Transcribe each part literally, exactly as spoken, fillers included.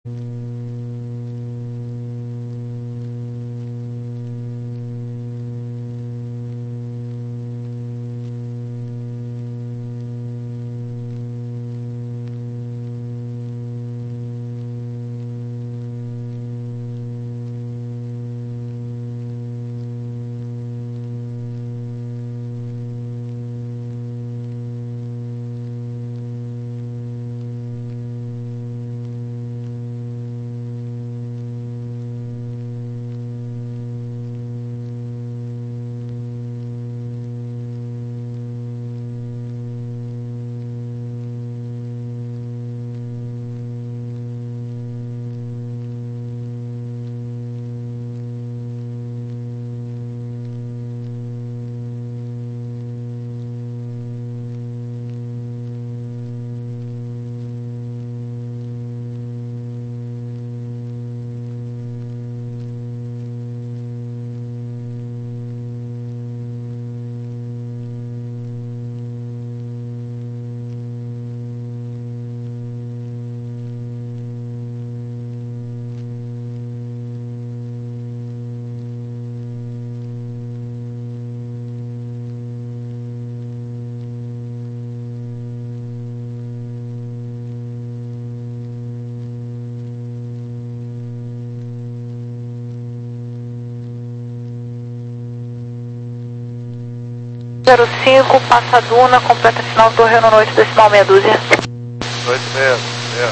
zero cinco, passa a duna, completa final do Reino Noite, decimal meia dúzia. Noite meia, meia,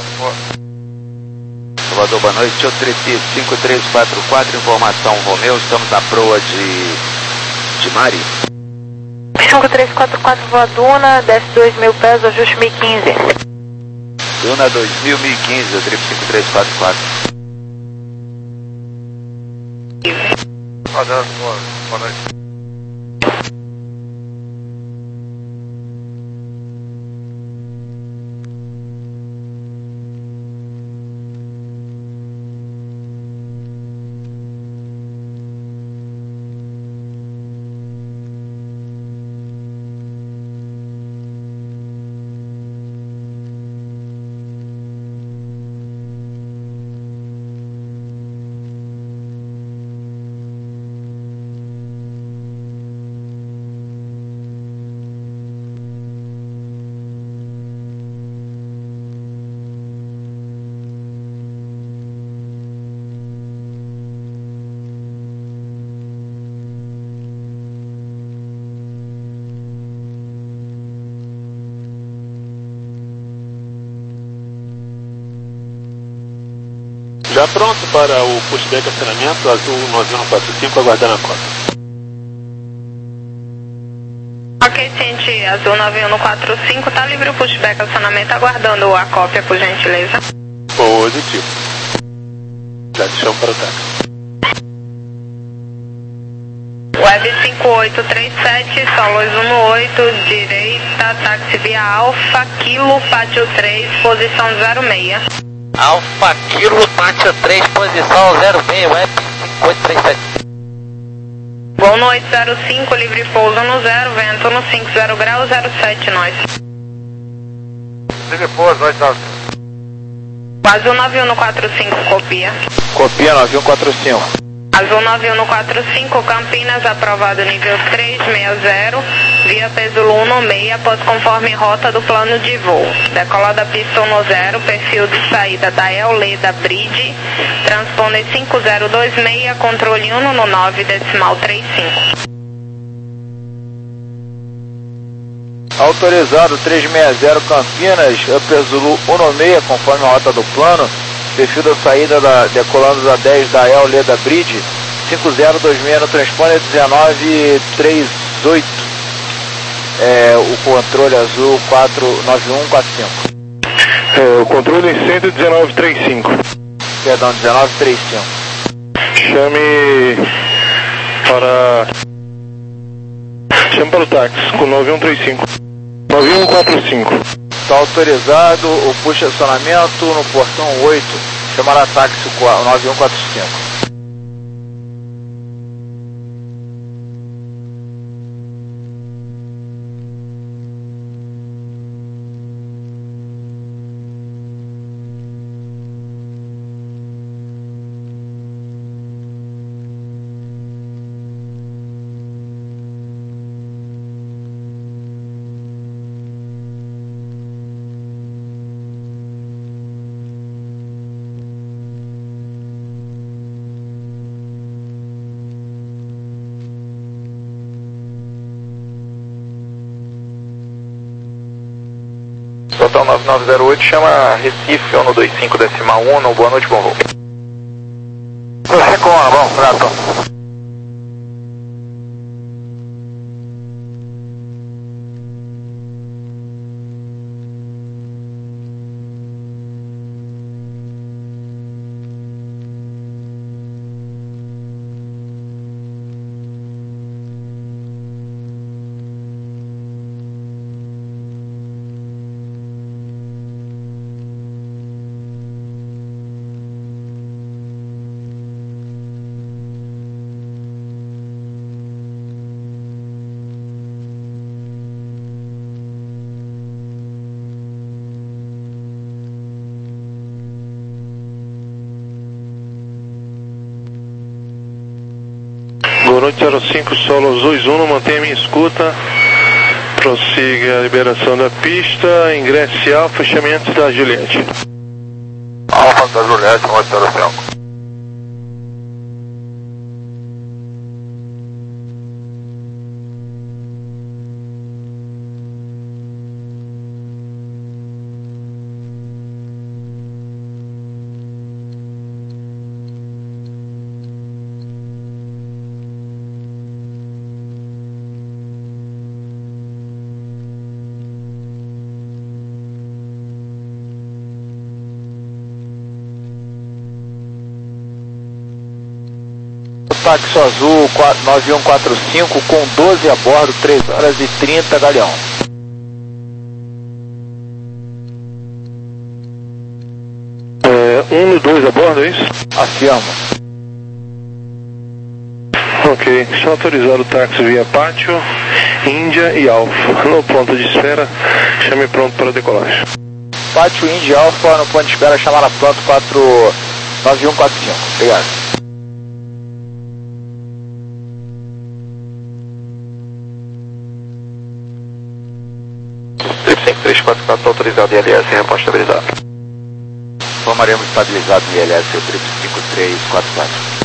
Salvador, boa noite, Otreti cinco três quatro quatro, informação Romeu, estamos na proa de, de Mari. cinco três quatro quatro, voa duna, desce dois mil pés, ajuste mil e quinze. Duna dois mil, mil e quinze, Otreti cinco três quatro quatro. Rodando, boa, boa noite. Já pronto para o pushback acionamento, azul nove um quatro cinco, aguardando a cota. Ok, Cinti, azul nove um quatro cinco, tá livre o pushback acionamento, aguardando a cópia, por gentileza. Positivo. Já te chamo para o táxi. Web cinco oito três sete, Solos um oito, direita, táxi via Alfa, Kilo, Pátio três, posição zero seis. Alfa Kilo, Pátio três, posição zero seis, Web cinco oito três sete. Boa noite, zero cinco, livre pouso no zero, vento no cinco zero graus, zero sete, nós. Livre pouso, nós tá. Azul nove um quatro cinco, copia. Copia nove um quatro cinco. Azul nove um quatro cinco, Campinas, aprovado nível três seis zero, via Pesulo um seis, após conforme rota do plano de voo. Decolada pista no zero, perfil de saída da Eoleda Bridge, transponder cinco zero dois seis, controle um no nove, decimal três cinco. Autorizado três seis zero Campinas, Upper Zulu um seis, conforme a rota do plano, perfil da saída da, decolando da dez da El Leda Bridge, cinco zero dois seis no transponder dezenove trinta e oito, é, o controle azul quatro nove um quatro cinco. É, o controle cento e dezenove trinta e cinco. Perdão, dezenove trinta e cinco. Chame para... Chame para o táxi com nove um três cinco. nove um quatro cinco. Está autorizado o push acionamento no portão oito, chamará táxi nove um quatro cinco. Total nove nove zero oito, chama Recife, um dois cinco decimal um, boa noite, bom voo. cinco um, bom, prato. Boa noite, zero cinco, Solo dois um, mantenha minha escuta. Prossiga a liberação da pista, ingresse ao fechamento da Juliette. Alfa da Juliette, um zero cinco. Táxi Azul nove um quatro cinco com doze a bordo, três horas e trinta, Galeão. É, um e dois a bordo, é isso? Afirma. Ok, só autorizar o táxi via Pátio, Índia e Alfa. No ponto de espera, chame pronto para decolagem. Pátio, Índia e Alfa, no ponto de espera, chamar a pronto quatro nove um quatro cinco. Obrigado. cinco três quatro quatro autorizado I L S e reposta estabilizado. Formaremos estabilizado no I L S cinco três quatro quatro.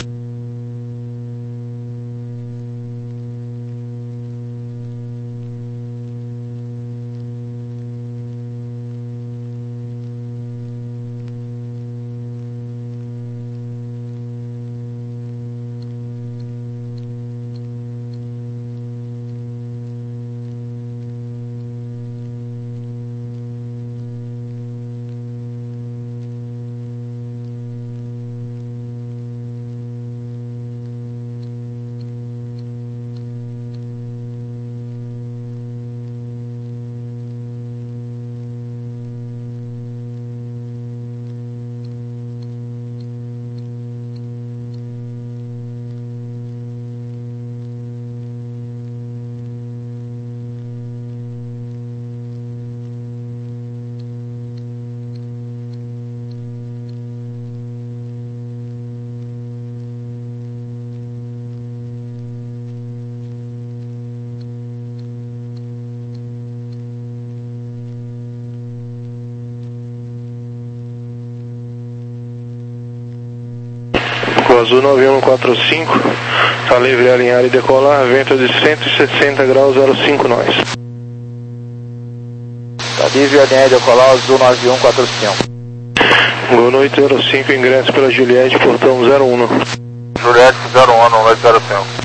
Azul nove um quatro cinco, está livre a alinhar e decolar, vento de cento e sessenta graus, zero cinco nós. Está livre a alinhar e decolar, Azul nove um quatro cinco. Boa noite, zero cinco, ingresso pela Juliette, portão zero um. Juliette zero um, não zero cinco.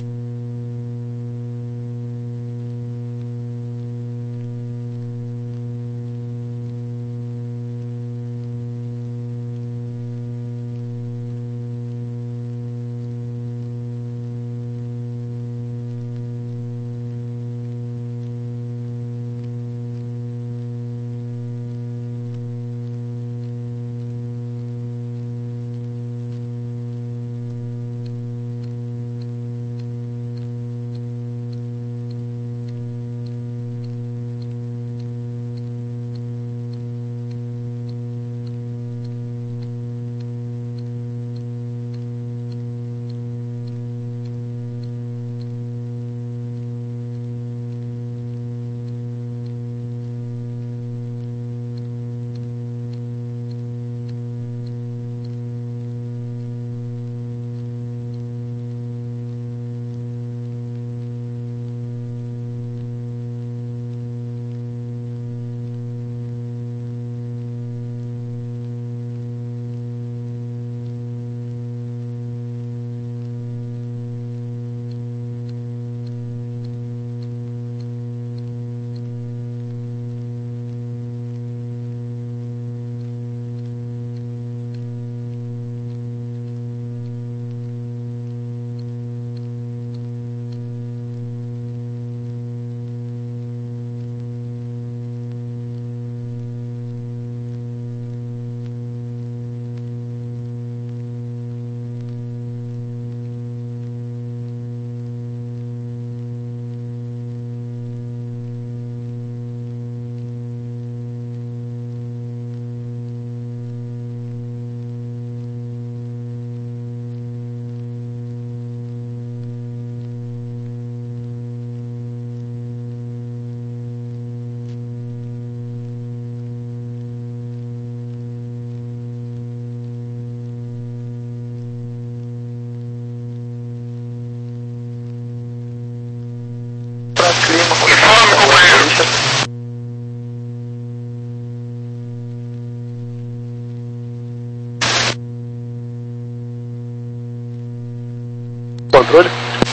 Controle?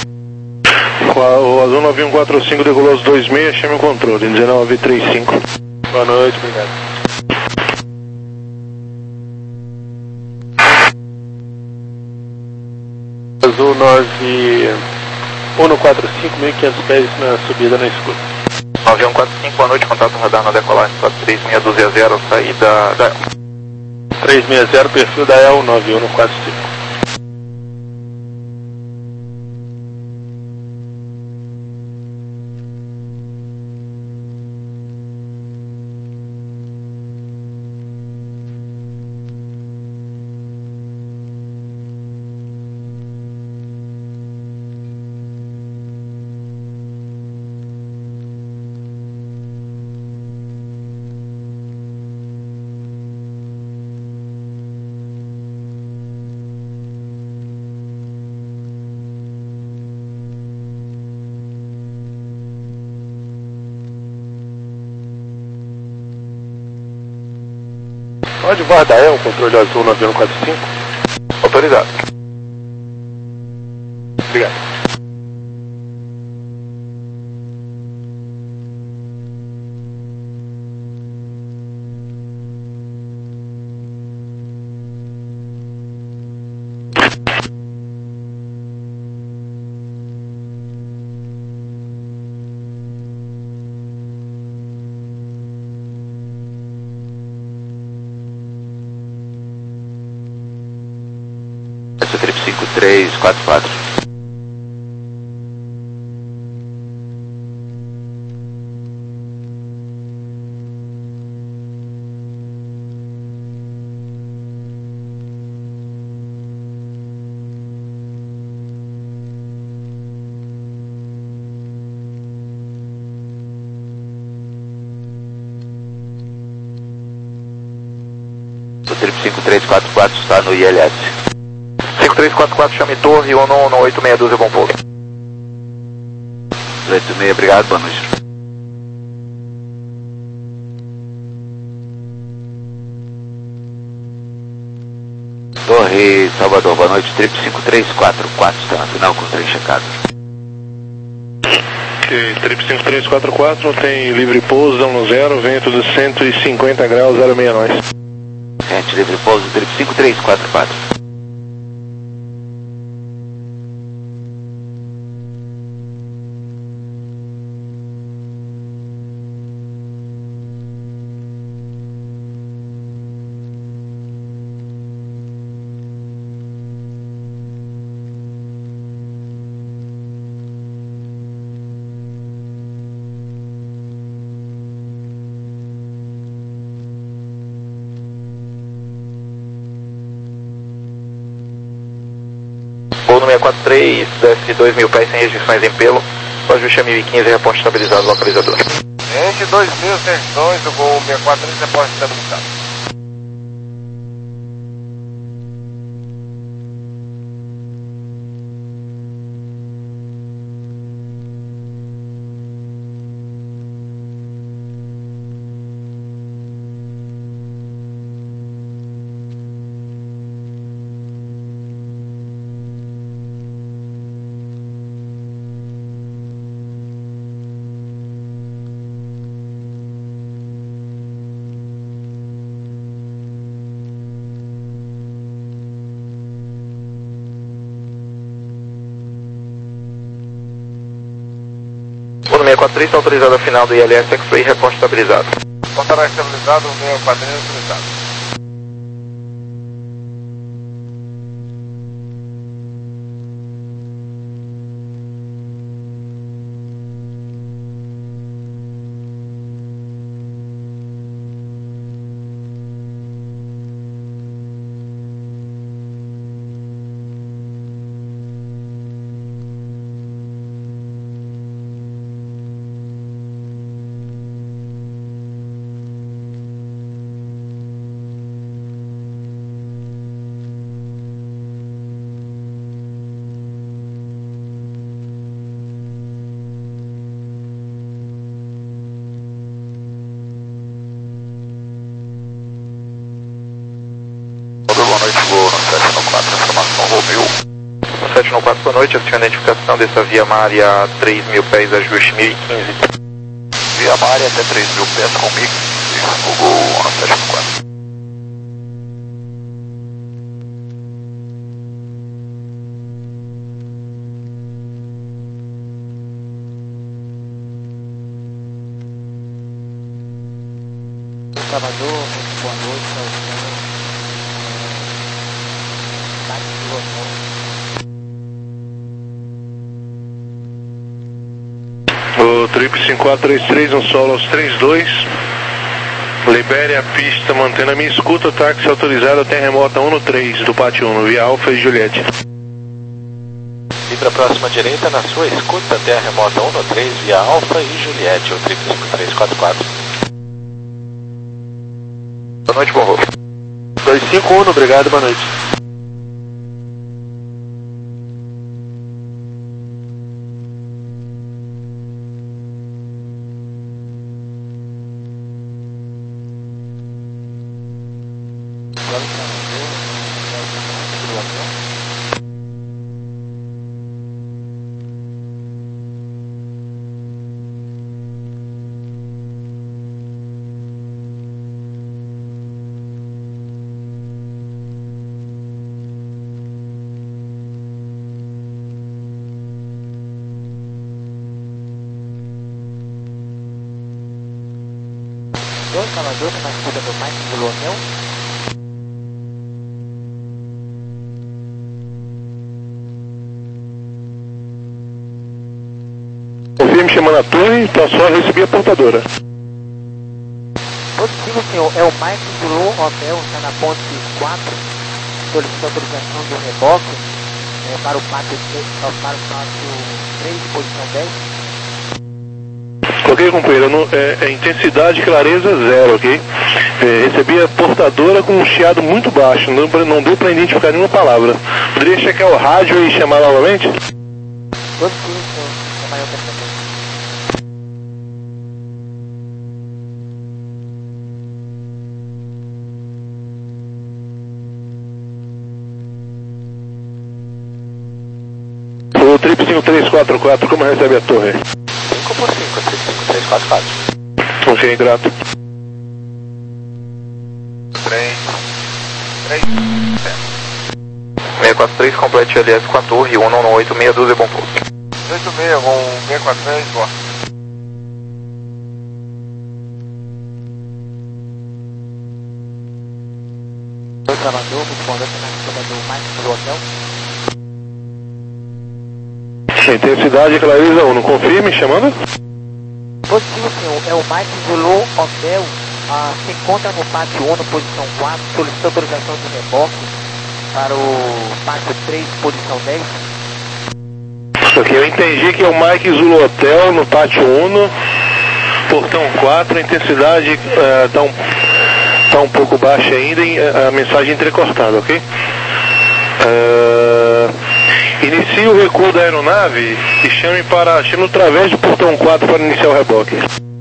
O Azul nove um quatro cinco decolou os dois seis, chame o controle, dezenove trinta e cinco. Boa noite, obrigado. Azul nove um quatro cinco, mil e quinhentos pés na subida na escuta. nove um quatro cinco, boa noite, contato radar na decolagem quatro três seis um zero, saída da três seis zero, perfil da E L nove um quatro cinco. Pode guardar, é o controle azul nove um quatro cinco? autorizado. Obrigado. cinco três quatro quatro. cinco três quatro quatro está no I L S. cinco três quatro quatro, chame torre, ONU no oito seis dois, é bom pouso. oito seis, obrigado, boa noite. Torre Salvador, boa noite, trip cinco três quatro quatro, está na final com o trem checado. Ok, trip cinco três quatro quatro, tem livre pouso, dão no zero, vento de cento e cinquenta graus, zero seis nós. Gente, livre pouso, trip cinco três quatro quatro. Voo no seis quatro três, desce dois mil pés sem restrições em pelo, ajuste mil e quinze, reporte estabilizado, localizador. Gente, dois mil e dois, o voo seis quatro três, reporte estabilizado. Voo no seis quatro três, está autorizado a final do I L S, X-Ray, reporte estabilizado. Contará estabilizado, o seis quatro três autorizado. Boa noite, voo no sete quatro, informação Romeu. sete nove quatro, boa noite, aciona a identificação dessa Via Mária a três mil pés, ajuste mil e quinze. Via Mária até três mil pés com mix, Google sete nove quatro. Salvador, muito boa noite, O Trip cinco quatro três três, um solo aos trinta e dois. Libere a pista, mantendo a minha escuta, táxi autorizado até remota um no três do Pátio um, via Alfa e Juliette. E para a próxima direita, na sua escuta, até a remota um no três, via Alfa e Juliette, o Trip cinco três quatro quatro. Boa noite, bom voo. dois cinco um, obrigado, boa noite. Salvador, na escuta do Mike do Lonel. Confirme chamando a torre, tá só receber a portadora. Positivo, senhor, é o Mike do Lô Hotel, está na ponte quatro, solicitando autorização do reboque é, para o pátio para o pátio três, posição dez. Ok, companheiro, não, é, é intensidade e clareza zero, ok? É, recebi a portadora com um chiado muito baixo, não, não deu para identificar nenhuma palavra. Poderia checar o rádio e chamar novamente? Positivo, senhor, é maior que O Trip cinco três quatro quatro, como recebe a torre? cinco por cinco, Trip cinco três quatro quatro. Ok, grato. três, três, seis quatro três, complete L S com a torre, um nove oito seis doze, bom pouso. oito seis, com seis quatro três, boa. Oi, Salvador, muito boa noite, na escuta do Mike do Hotel. Intensidade e clareza um, não confirme, chamando? Positivo, senhor, é o Mike do Lô Hotel, ah, se encontra no pátio um, posição quatro, solicita autorização de reboque para o pátio três, posição dez. Ok, eu entendi que é o Mike Zulu Hotel no Pátio um, portão quatro, a intensidade está uh, um, tá um pouco baixa ainda, e a mensagem entrecortada, ok? Uh, inicie o recuo da aeronave e chame para chame através do portão quatro para iniciar o reboque.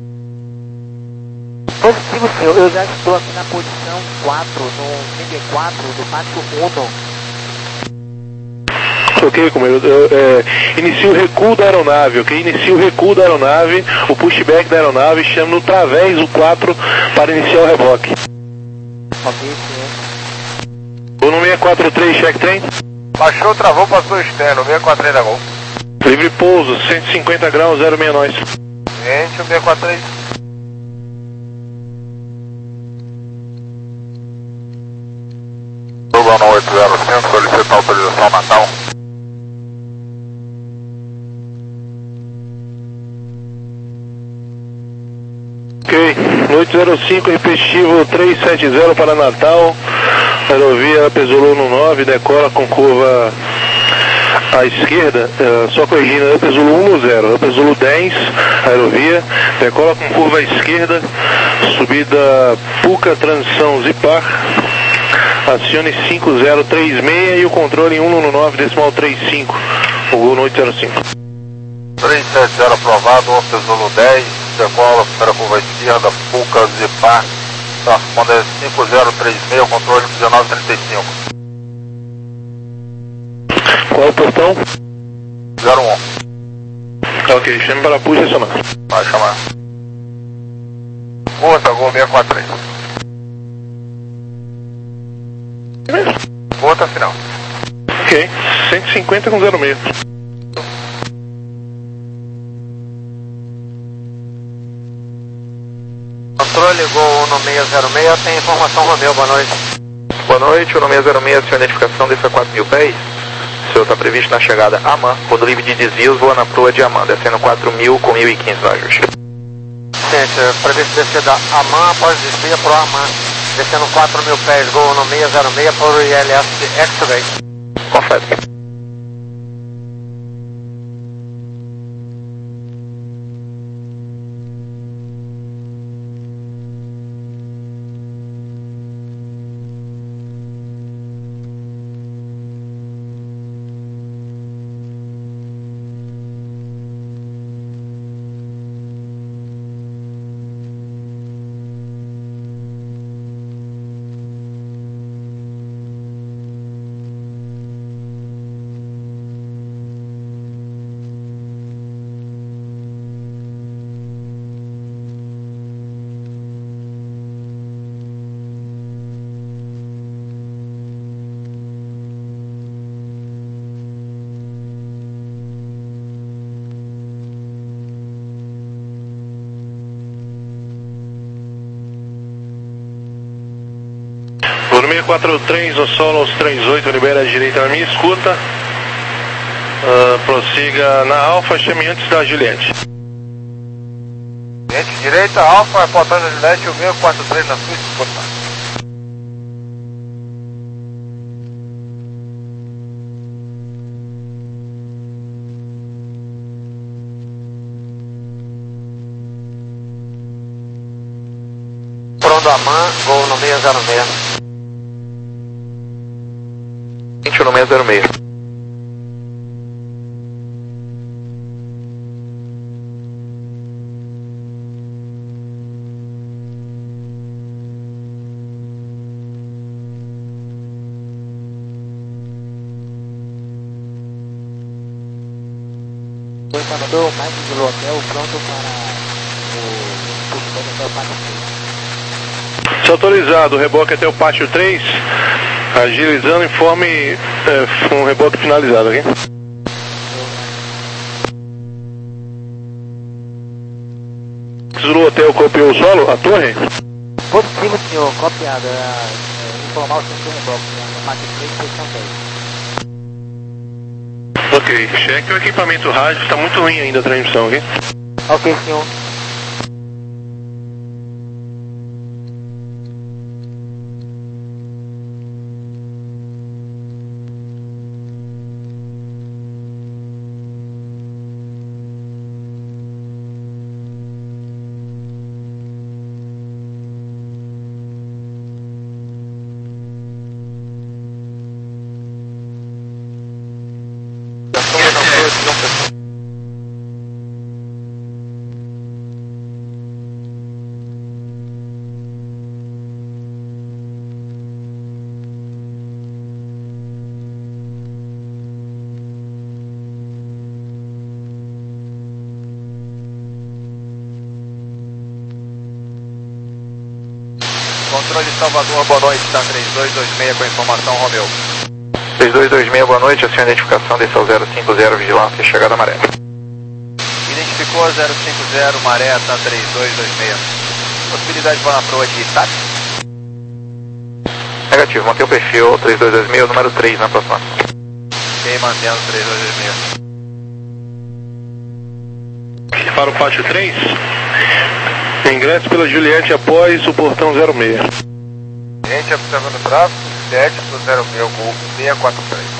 Positivo, senhor, eu já estou aqui na posição quatro, no C D quatro do Pátio um. Ok, como eu, eu é, inicio o recuo da aeronave, ok? Inicio o recuo da aeronave, o pushback da aeronave, chamo no través o quatro para iniciar o reboque. Ok, senhor. O número seis quatro três, check trem. Baixou, travou, passou externo, seis quatro três da Gol. Livre pouso, cento e cinquenta graus, zero seis nós. Gente, o seis quatro três. Lugano oito zero cinco, solicitar autorização Natal. Ok, oito zero cinco, repetitivo três sete zero para Natal, aerovia Pesolou no nove, decola com curva à esquerda, uh, só corrigindo, Pesolou um no zero, Pesolou dez, aerovia, decola com curva à esquerda, subida Puca, transição Zipar, acione cinco zero três seis e o controle um no nove, decimal trinta e cinco, o gol no oito zero cinco. três sete zero aprovado, Pesolou dez, decola, primeira curva à esquerda, Puca, Zipar, transponder cinco zero três seis, controle dezenove trinta e cinco. Qual o portão Platão? zero um. Ok, chame para Puxa acionar. Vai chamar. Curta, Gol seis quatro três. Curta final. Ok, cento e cinquenta com zero seis. Controle Gol um seis zero seis, tem informação Romeu, boa noite. Boa noite, o um seis zero seis, senhor, identificação desça quatro mil pés. O senhor está previsto na chegada a Amman, quando livre de desvios, voa na proa de Amman, descendo quatro mil com mil e quinze no ajuste. Gente, previsto descer da Amman após desvio para o Amman, descendo quatro mil pés, Gol um seis zero seis para o I L S X-Ray. Confere. seis quatro três, no solo trinta e oito, libera a direita na minha escuta. Uh, prossiga na Alfa, chame antes da Juliette. Gente, direita, Alfa, reportagem da Juliette, o seis quatro três na sua escuta. Pronto, Amman, Gol um seis zero seis. vinte um seis zero seis. Oi, Salvador, Mike do hotel, pronto para o puxador até o pátio três. Se autorizado, reboque até o pátio três, agilizando, informe é, um reboque finalizado, ok? Zulu Hotel copiou o solo, a torre? Positivo, senhor, copiado. É, é, informar o centro reboque, no pátio três, posição dez. Ok, cheque o equipamento rádio, está muito ruim ainda a transmissão, ok? Ok, senhor. Controle Salvador, boa noite, está três dois dois seis com informação Romeu. três dois dois seis, boa noite, a sua identificação desse ao zero cinco zero, vigilância, chegada a Maré. Identificou zero cinco zero, Maré, está três dois dois seis. Possibilidade de voar na proa de táxi? Negativo, mantém o perfil três dois dois seis, número três na aproximação. Ok, mantendo três dois dois seis. Para o pátio três, ingresso pela Juliette após o portão zero seis. Gente, observando o tráfego, sete para o zero seis, Gol seis quatro três.